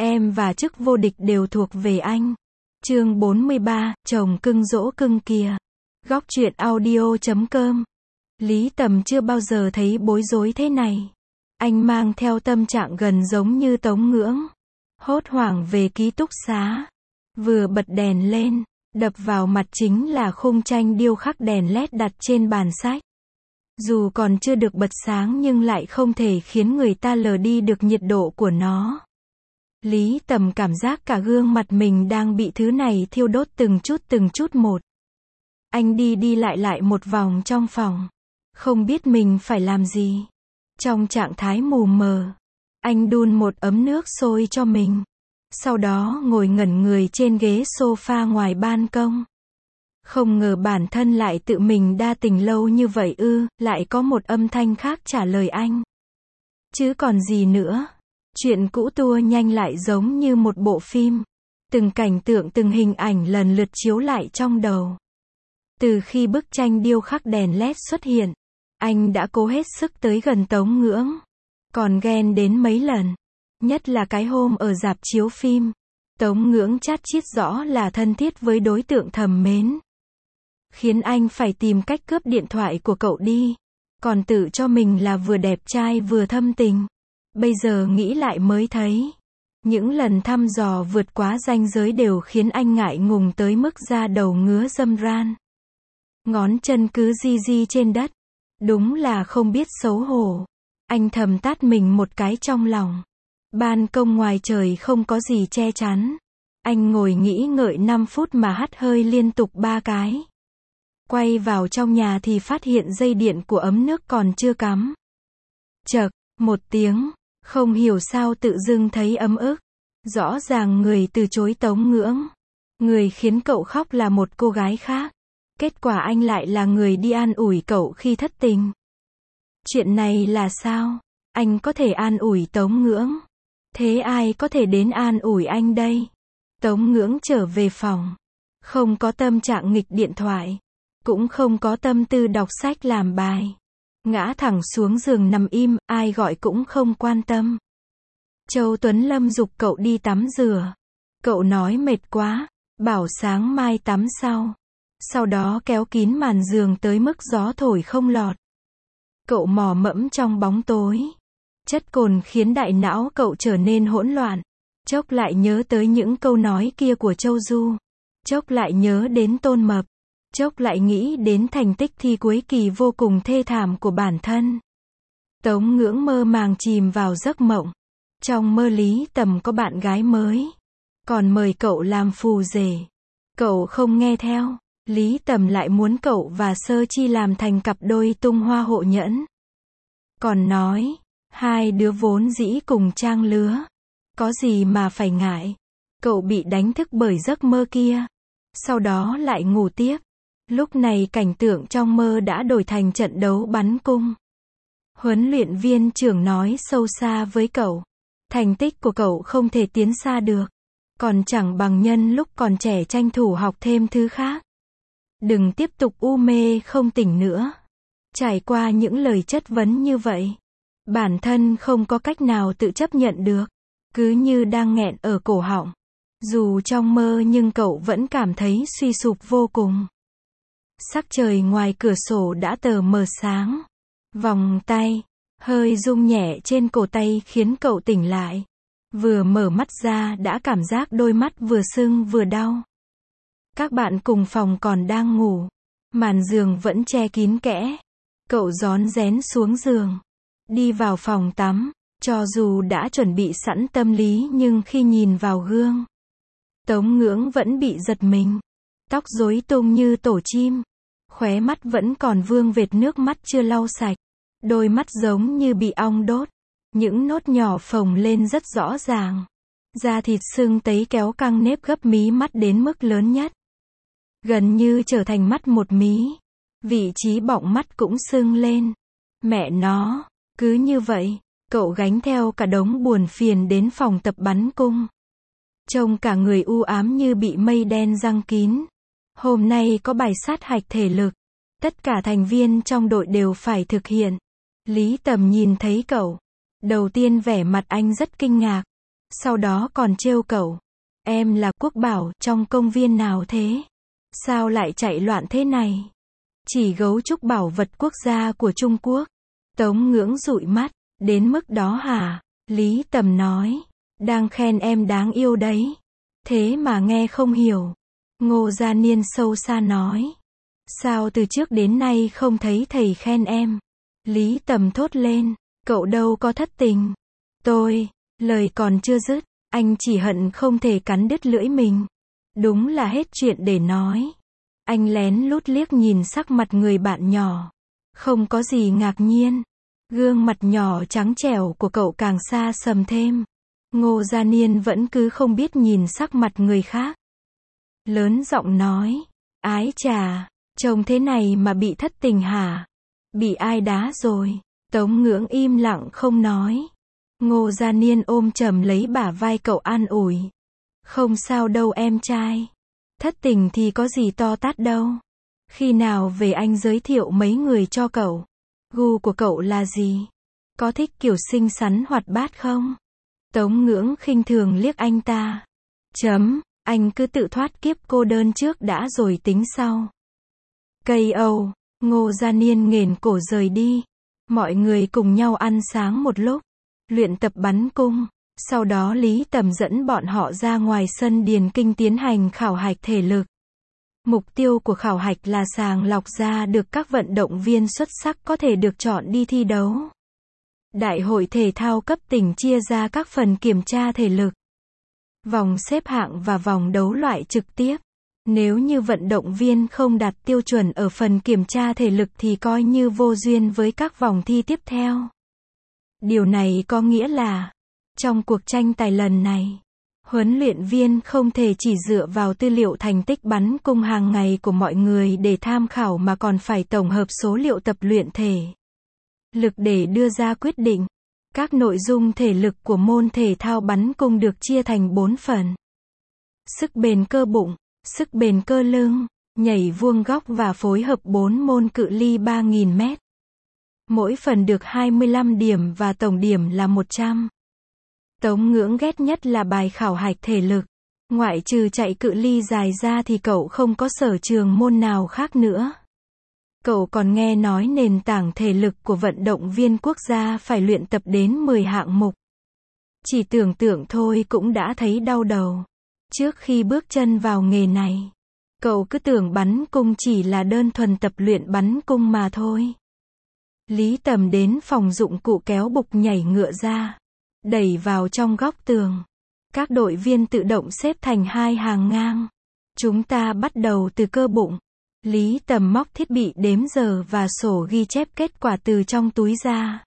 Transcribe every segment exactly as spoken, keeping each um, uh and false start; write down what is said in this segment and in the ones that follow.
em và chức vô địch đều thuộc về anh. Chương bốn mươi ba, chồng cưng dỗ cưng kìa. Góc truyện audio chấm com. Lý Tầm chưa bao giờ thấy bối rối thế này. Anh mang theo tâm trạng gần giống như Tống Ngưỡng. Hốt hoảng về ký túc xá. Vừa bật đèn lên, đập vào mặt chính là khung tranh điêu khắc đèn led đặt trên bàn sách. Dù còn chưa được bật sáng nhưng lại không thể khiến người ta lờ đi được nhiệt độ của nó. Lý Tầm cảm giác cả gương mặt mình đang bị thứ này thiêu đốt từng chút từng chút một. Anh đi đi lại lại một vòng trong phòng. Không biết mình phải làm gì. Trong trạng thái mù mờ, anh đun một ấm nước sôi cho mình. Sau đó ngồi ngẩn người trên ghế sofa ngoài ban công. Không ngờ bản thân lại tự mình đa tình lâu như vậy ư, lại có một âm thanh khác trả lời anh. Chứ còn gì nữa. Chuyện cũ tua nhanh lại giống như một bộ phim. Từng cảnh tượng từng hình ảnh lần lượt chiếu lại trong đầu. Từ khi bức tranh điêu khắc đèn led xuất hiện, anh đã cố hết sức tới gần Tống Ngưỡng. Còn ghen đến mấy lần. Nhất là cái hôm ở rạp chiếu phim. Tống Ngưỡng chát chít rõ là thân thiết với đối tượng thầm mến. Khiến anh phải tìm cách cướp điện thoại của cậu đi. Còn tự cho mình là vừa đẹp trai vừa thâm tình. Bây giờ nghĩ lại mới thấy. Những lần thăm dò vượt quá ranh giới đều khiến anh ngại ngùng tới mức da đầu ngứa râm ran. Ngón chân cứ di di trên đất. Đúng là không biết xấu hổ. Anh thầm tát mình một cái trong lòng. Ban công ngoài trời không có gì che chắn. Anh ngồi nghĩ ngợi năm phút mà hắt hơi liên tục ba cái. Quay vào trong nhà thì phát hiện dây điện của ấm nước còn chưa cắm. Chậc, một tiếng, không hiểu sao tự dưng thấy ấm ức. Rõ ràng người từ chối Tống Ngưỡng. Người khiến cậu khóc là một cô gái khác. Kết quả anh lại là người đi an ủi cậu khi thất tình. Chuyện này là sao? Anh có thể an ủi Tống Ngưỡng. Thế ai có thể đến an ủi anh đây? Tống Ngưỡng trở về phòng. Không có tâm trạng nghịch điện thoại. Cũng không có tâm tư đọc sách làm bài. Ngã thẳng xuống giường nằm im, ai gọi cũng không quan tâm. Châu Tuấn Lâm giục cậu đi tắm rửa. Cậu nói mệt quá, bảo sáng mai tắm sau. Sau đó kéo kín màn giường tới mức gió thổi không lọt. Cậu mò mẫm trong bóng tối. Chất cồn khiến đại não cậu trở nên hỗn loạn. Chốc lại nhớ tới những câu nói kia của Châu Du. Chốc lại nhớ đến Tôn Mập. Chốc lại nghĩ đến thành tích thi cuối kỳ vô cùng thê thảm của bản thân. Tống Ngưỡng mơ màng chìm vào giấc mộng. Trong mơ Lý Tầm có bạn gái mới. Còn mời cậu làm phù rể. Cậu không nghe theo. Lý Tầm lại muốn cậu và Sơ Chi làm thành cặp đôi tung hoa hộ nhẫn. Còn nói, hai đứa vốn dĩ cùng trang lứa. Có gì mà phải ngại. Cậu bị đánh thức bởi giấc mơ kia. Sau đó lại ngủ tiếp. Lúc này cảnh tượng trong mơ đã đổi thành trận đấu bắn cung. Huấn luyện viên trưởng nói sâu xa với cậu. Thành tích của cậu không thể tiến xa được. Còn chẳng bằng nhân lúc còn trẻ tranh thủ học thêm thứ khác. Đừng tiếp tục u mê không tỉnh nữa. Trải qua những lời chất vấn như vậy. Bản thân không có cách nào tự chấp nhận được. Cứ như đang nghẹn ở cổ họng. Dù trong mơ nhưng cậu vẫn cảm thấy suy sụp vô cùng. Sắc trời ngoài cửa sổ đã tờ mờ sáng. Vòng tay, hơi rung nhẹ trên cổ tay khiến cậu tỉnh lại. Vừa mở mắt ra đã cảm giác đôi mắt vừa sưng vừa đau. Các bạn cùng phòng còn đang ngủ. Màn giường vẫn che kín kẽ. Cậu rón rén xuống giường. Đi vào phòng tắm. Cho dù đã chuẩn bị sẵn tâm lý nhưng khi nhìn vào gương. Tống Ngưỡng vẫn bị giật mình. Tóc rối tung như tổ chim. Khóe mắt vẫn còn vương vệt nước mắt chưa lau sạch. Đôi mắt giống như bị ong đốt. Những nốt nhỏ phồng lên rất rõ ràng. Da thịt sưng tấy kéo căng nếp gấp mí mắt đến mức lớn nhất. Gần như trở thành mắt một mí. Vị trí bọng mắt cũng sưng lên. Mẹ nó, cứ như vậy, cậu gánh theo cả đống buồn phiền đến phòng tập bắn cung. Trông cả người u ám như bị mây đen giăng kín. Hôm nay có bài sát hạch thể lực. Tất cả thành viên trong đội đều phải thực hiện. Lý Tầm nhìn thấy cậu. Đầu tiên vẻ mặt anh rất kinh ngạc. Sau đó còn trêu cậu. Em là Quốc Bảo, trong công viên nào thế? Sao lại chạy loạn thế này? Chỉ gấu trúc bảo vật quốc gia của Trung Quốc. Tống Ngưỡng dụi mắt. Đến mức đó hả? Lý Tầm nói. Đang khen em đáng yêu đấy. Thế mà nghe không hiểu. Ngô Gia Niên sâu xa nói. Sao từ trước đến nay không thấy thầy khen em? Lý Tầm thốt lên. Cậu đâu có thất tình. Tôi, lời còn chưa dứt, anh chỉ hận không thể cắn đứt lưỡi mình. Đúng là hết chuyện để nói. Anh lén lút liếc nhìn sắc mặt người bạn nhỏ. Không có gì ngạc nhiên. Gương mặt nhỏ trắng trẻo của cậu càng xa sầm thêm. Ngô Gia Niên vẫn cứ không biết nhìn sắc mặt người khác. Lớn giọng nói. Ái chà, trông thế này mà bị thất tình hả? Bị ai đá rồi? Tống Ngưỡng im lặng không nói. Ngô Gia Niên ôm chầm lấy bả vai cậu an ủi. Không sao đâu em trai. Thất tình thì có gì to tát đâu. Khi nào về anh giới thiệu mấy người cho cậu. Gu của cậu là gì? Có thích kiểu xinh xắn hoạt bát không? Tống Ngưỡng khinh thường liếc anh ta. Chấm, anh cứ tự thoát kiếp cô đơn trước đã rồi tính sau. Cây Âu, Ngô Gia Niên nghển cổ rời đi. Mọi người cùng nhau ăn sáng một lúc. Luyện tập bắn cung. Sau đó Lý Tầm dẫn bọn họ ra ngoài sân điền kinh tiến hành khảo hạch thể lực. Mục tiêu của khảo hạch là sàng lọc ra được các vận động viên xuất sắc có thể được chọn đi thi đấu. Đại hội thể thao cấp tỉnh chia ra các phần kiểm tra thể lực, vòng xếp hạng và vòng đấu loại trực tiếp. Nếu như vận động viên không đạt tiêu chuẩn ở phần kiểm tra thể lực thì coi như vô duyên với các vòng thi tiếp theo. Điều này có nghĩa là, trong cuộc tranh tài lần này, huấn luyện viên không thể chỉ dựa vào tư liệu thành tích bắn cung hàng ngày của mọi người để tham khảo mà còn phải tổng hợp số liệu tập luyện thể lực để đưa ra quyết định. Các nội dung thể lực của môn thể thao bắn cung được chia thành bốn phần. Sức bền cơ bụng, sức bền cơ lưng, nhảy vuông góc và phối hợp bốn môn cự ly ba nghìn mét. Mỗi phần được hai mươi lăm điểm và tổng điểm là một trăm. Tống Ngưỡng ghét nhất là bài khảo hạch thể lực. Ngoại trừ chạy cự ly dài ra thì cậu không có sở trường môn nào khác nữa. Cậu còn nghe nói nền tảng thể lực của vận động viên quốc gia phải luyện tập đến mười hạng mục. Chỉ tưởng tượng thôi cũng đã thấy đau đầu. Trước khi bước chân vào nghề này, cậu cứ tưởng bắn cung chỉ là đơn thuần tập luyện bắn cung mà thôi. Lý Tầm đến phòng dụng cụ kéo bục nhảy ngựa ra, đẩy vào trong góc tường. Các đội viên tự động xếp thành hai hàng ngang. Chúng ta bắt đầu từ cơ bụng. Lý Tầm móc thiết bị đếm giờ và sổ ghi chép kết quả từ trong túi ra.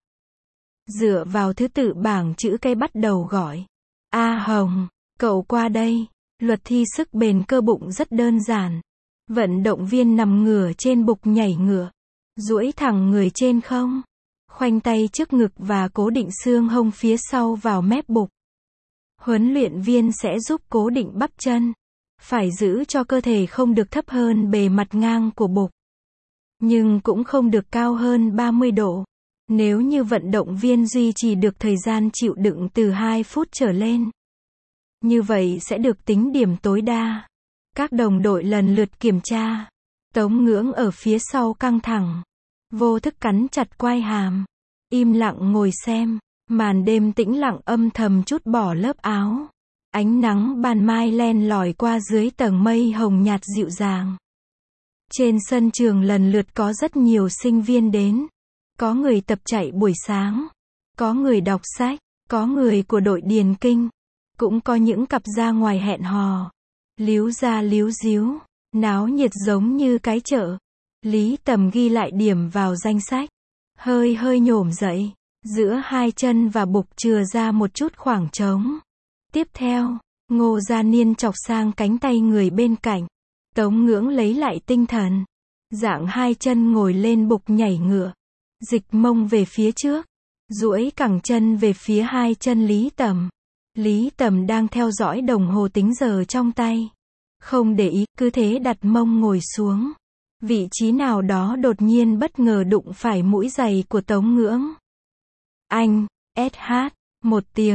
Dựa vào thứ tự bảng chữ cái bắt đầu gọi. A Hồng, cậu qua đây. Luật thi sức bền cơ bụng rất đơn giản. Vận động viên nằm ngửa trên bục nhảy ngựa. Duỗi thẳng người trên không. Khoanh tay trước ngực và cố định xương hông phía sau vào mép bục. Huấn luyện viên sẽ giúp cố định bắp chân. Phải giữ cho cơ thể không được thấp hơn bề mặt ngang của bục. Nhưng cũng không được cao hơn ba mươi độ. Nếu như vận động viên duy trì được thời gian chịu đựng từ hai phút trở lên, như vậy sẽ được tính điểm tối đa. Các đồng đội lần lượt kiểm tra. Tống Ngưỡng ở phía sau căng thẳng. Vô thức cắn chặt quai hàm. Im lặng ngồi xem. Màn đêm tĩnh lặng âm thầm trút bỏ lớp áo. Ánh nắng ban mai len lỏi qua dưới tầng mây hồng nhạt dịu dàng. Trên sân trường lần lượt có rất nhiều sinh viên đến. Có người tập chạy buổi sáng. Có người đọc sách. Có người của đội điền kinh. Cũng có những cặp ra ngoài hẹn hò. Líu ra líu díu. Náo nhiệt giống như cái chợ. Lý Tầm ghi lại điểm vào danh sách. Hơi hơi nhổm dậy. Giữa hai chân và bục chừa ra một chút khoảng trống. Tiếp theo, Ngô Gia Niên chọc sang cánh tay người bên cạnh. Tống Ngưỡng lấy lại tinh thần. Dạng hai chân ngồi lên bục nhảy ngựa. Dịch mông về phía trước. Duỗi cẳng chân về phía hai chân Lý Tầm. Lý Tầm đang theo dõi đồng hồ tính giờ trong tay. Không để ý, cứ thế đặt mông ngồi xuống. Vị trí nào đó đột nhiên bất ngờ đụng phải mũi giày của Tống Ngưỡng. Anh, ét hát, một tiếng.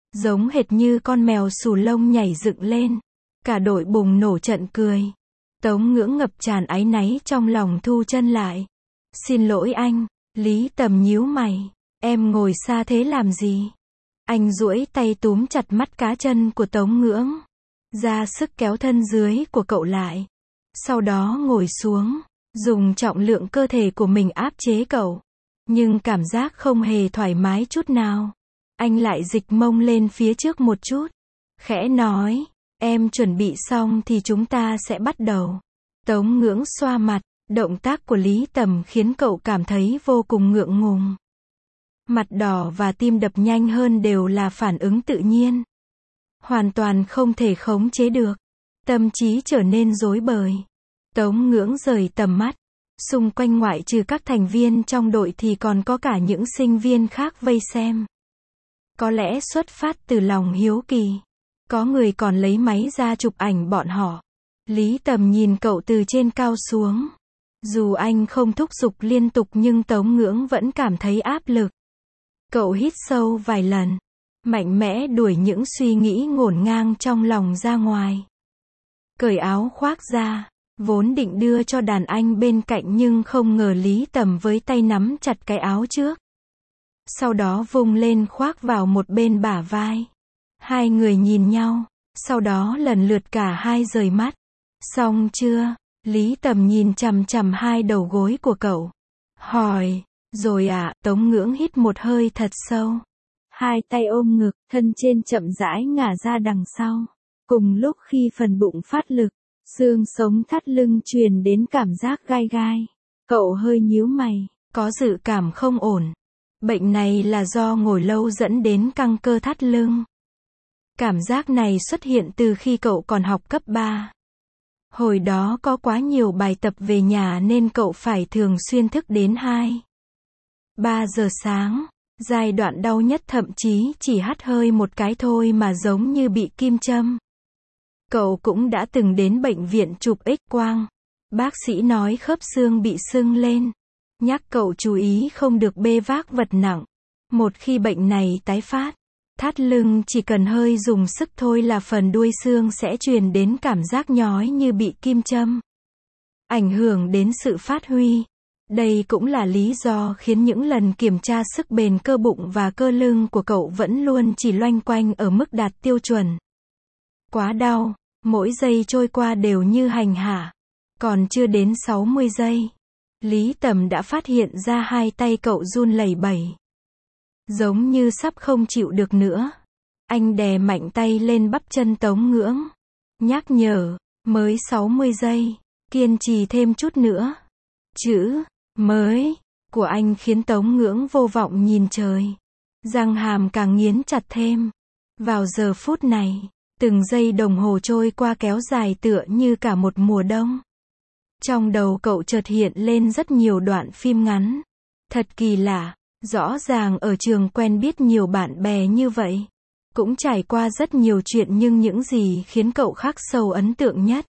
giống hệt như con mèo xù lông nhảy dựng lên. Cả đội bùng nổ trận cười. Tống Ngưỡng ngập tràn áy náy trong lòng thu chân lại. Xin lỗi anh. Lý Tầm nhíu mày. Em ngồi xa thế làm gì? Anh duỗi tay túm chặt mắt cá chân của Tống Ngưỡng. Ra sức kéo thân dưới của cậu lại. Sau đó ngồi xuống. Dùng trọng lượng cơ thể của mình áp chế cậu. Nhưng cảm giác không hề thoải mái chút nào. Anh lại dịch mông lên phía trước một chút. Khẽ nói. Em chuẩn bị xong thì chúng ta sẽ bắt đầu. Tống Ngưỡng xoa mặt. Động tác của Lý Tầm khiến cậu cảm thấy vô cùng ngượng ngùng. Mặt đỏ và tim đập nhanh hơn đều là phản ứng tự nhiên. Hoàn toàn không thể khống chế được. Tâm trí trở nên rối bời. Tống Ngưỡng rời tầm mắt. Xung quanh ngoại trừ các thành viên trong đội thì còn có cả những sinh viên khác vây xem. Có lẽ xuất phát từ lòng hiếu kỳ. Có người còn lấy máy ra chụp ảnh bọn họ. Lý Tầm nhìn cậu từ trên cao xuống. Dù anh không thúc giục liên tục nhưng Tống Ngưỡng vẫn cảm thấy áp lực. Cậu hít sâu vài lần. Mạnh mẽ đuổi những suy nghĩ ngổn ngang trong lòng ra ngoài. Cởi áo khoác ra. Vốn định đưa cho đàn anh bên cạnh nhưng không ngờ Lý Tầm với tay nắm chặt cái áo trước. Sau đó vung lên khoác vào một bên bả vai. Hai người nhìn nhau. Sau đó lần lượt cả hai rời mắt. Xong chưa? Lý Tầm nhìn chằm chằm hai đầu gối của cậu. Hỏi. Rồi à, Tống Ngưỡng hít một hơi thật sâu. Hai tay ôm ngực, thân trên chậm rãi ngả ra đằng sau. Cùng lúc khi phần bụng phát lực, xương sống thắt lưng truyền đến cảm giác gai gai. Cậu hơi nhíu mày, có dự cảm không ổn. Bệnh này là do ngồi lâu dẫn đến căng cơ thắt lưng. Cảm giác này xuất hiện từ khi cậu còn học cấp ba. Hồi đó có quá nhiều bài tập về nhà nên cậu phải thường xuyên thức đến hai, ba giờ sáng. Giai đoạn đau nhất thậm chí chỉ hắt hơi một cái thôi mà giống như bị kim châm. Cậu cũng đã từng đến bệnh viện chụp X-quang. Bác sĩ nói khớp xương bị sưng lên. Nhắc cậu chú ý không được bê vác vật nặng. Một khi bệnh này tái phát, thắt lưng chỉ cần hơi dùng sức thôi là phần đuôi xương sẽ truyền đến cảm giác nhói như bị kim châm. Ảnh hưởng đến sự phát huy. Đây cũng là lý do khiến những lần kiểm tra sức bền cơ bụng và cơ lưng của cậu vẫn luôn chỉ loanh quanh ở mức đạt tiêu chuẩn. Quá đau, mỗi giây trôi qua đều như hành hạ. Còn chưa đến sáu mươi giây, Lý Tầm đã phát hiện ra hai tay cậu run lẩy bẩy. Giống như sắp không chịu được nữa. Anh đè mạnh tay lên bắp chân Tống Ngưỡng. Nhắc nhở, mới sáu mươi giây, kiên trì thêm chút nữa. Chữ mới của anh khiến Tống Ngưỡng vô vọng nhìn trời. Răng hàm càng nghiến chặt thêm. Vào giờ phút này, từng giây đồng hồ trôi qua kéo dài tựa như cả một mùa đông. Trong đầu cậu chợt hiện lên rất nhiều đoạn phim ngắn. Thật kỳ lạ, rõ ràng ở trường quen biết nhiều bạn bè như vậy. Cũng trải qua rất nhiều chuyện nhưng những gì khiến cậu khắc sâu ấn tượng nhất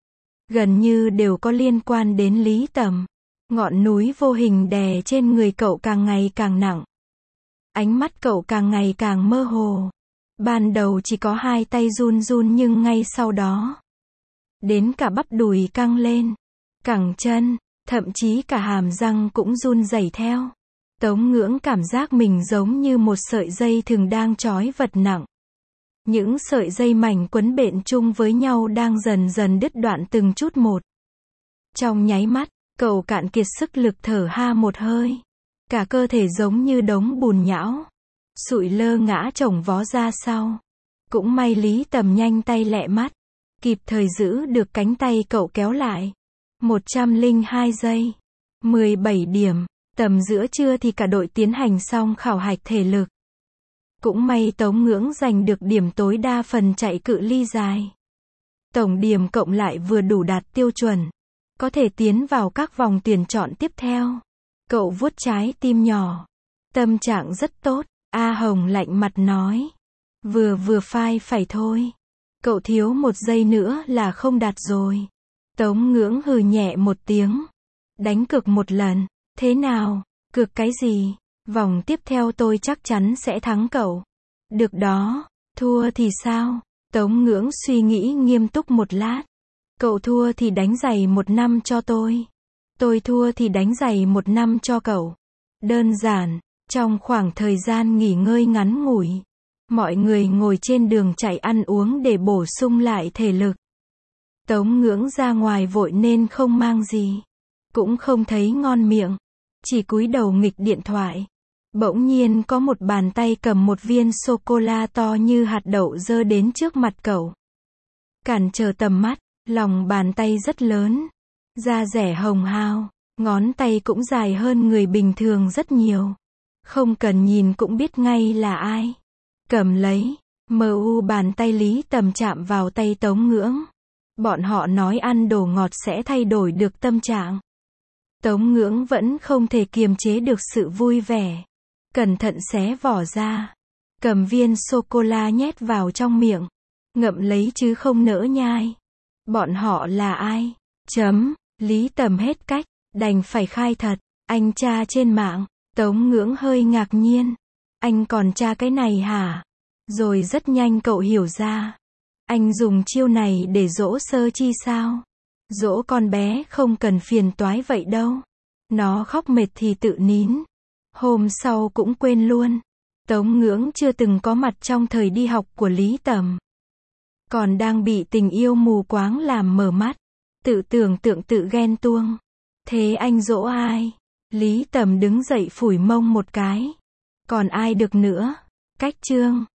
gần như đều có liên quan đến Lý Tầm. Ngọn núi vô hình đè trên người cậu càng ngày càng nặng. Ánh mắt cậu càng ngày càng mơ hồ. Ban đầu chỉ có hai tay run run nhưng ngay sau đó, đến cả bắp đùi căng lên, cẳng chân, thậm chí cả hàm răng cũng run rẩy theo. Tống Ngưỡng cảm giác mình giống như một sợi dây thừng đang trói vật nặng. Những sợi dây mảnh quấn bện chung với nhau đang dần dần đứt đoạn từng chút một. Trong nháy mắt, cậu cạn kiệt sức lực thở ha một hơi. Cả cơ thể giống như đống bùn nhão. Sụi lơ ngã chồng vó ra sau. Cũng may Lý Tầm nhanh tay lẹ mắt. Kịp thời giữ được cánh tay cậu kéo lại. một trăm lẻ hai giây. mười bảy điểm. Tầm giữa trưa thì cả đội tiến hành xong khảo hạch thể lực. Cũng may Tống Ngưỡng giành được điểm tối đa phần chạy cự ly dài. Tổng điểm cộng lại vừa đủ đạt tiêu chuẩn. Có thể tiến vào các vòng tuyển chọn tiếp theo. Cậu vuốt trái tim nhỏ. Tâm trạng rất tốt. A Hồng lạnh mặt nói. Vừa vừa phai phải thôi. Cậu thiếu một giây nữa là không đạt rồi. Tống Ngưỡng hừ nhẹ một tiếng. Đánh cược một lần. Thế nào? Cược cái gì? Vòng tiếp theo tôi chắc chắn sẽ thắng cậu. Được đó. Thua thì sao? Tống Ngưỡng suy nghĩ nghiêm túc một lát. Cậu thua thì đánh giày một năm cho tôi. Tôi thua thì đánh giày một năm cho cậu. Đơn giản, trong khoảng thời gian nghỉ ngơi ngắn ngủi, mọi người ngồi trên đường chạy ăn uống để bổ sung lại thể lực. Tống Ngưỡng ra ngoài vội nên không mang gì, cũng không thấy ngon miệng, chỉ cúi đầu nghịch điện thoại. Bỗng nhiên có một bàn tay cầm một viên sô-cô-la to như hạt đậu giơ đến trước mặt cậu. Cản trở tầm mắt, lòng bàn tay rất lớn, da dẻ hồng hao, ngón tay cũng dài hơn người bình thường rất nhiều. Không cần nhìn cũng biết ngay là ai. Cầm lấy, mờ u bàn tay Lý Tầm chạm vào tay Tống Ngưỡng. Bọn họ nói ăn đồ ngọt sẽ thay đổi được tâm trạng. Tống Ngưỡng vẫn không thể kiềm chế được sự vui vẻ. Cẩn thận xé vỏ ra, cầm viên sô-cô-la nhét vào trong miệng, ngậm lấy chứ không nỡ nhai. Bọn họ là ai? Chấm, Lý Tầm hết cách, đành phải khai thật, anh tra trên mạng. Tống Ngưỡng hơi ngạc nhiên. Anh còn tra cái này hả? Rồi rất nhanh cậu hiểu ra. Anh dùng chiêu này để dỗ Sơ Chi sao? Dỗ con bé không cần phiền toái vậy đâu. Nó khóc mệt thì tự nín. Hôm sau cũng quên luôn. Tống Ngưỡng chưa từng có mặt trong thời đi học của Lý Tầm. Còn đang bị tình yêu mù quáng làm mờ mắt. Tự tưởng tượng tự ghen tuông. Thế anh dỗ ai? Lý Tầm đứng dậy phủi mông một cái. Còn ai được nữa? Cách chương.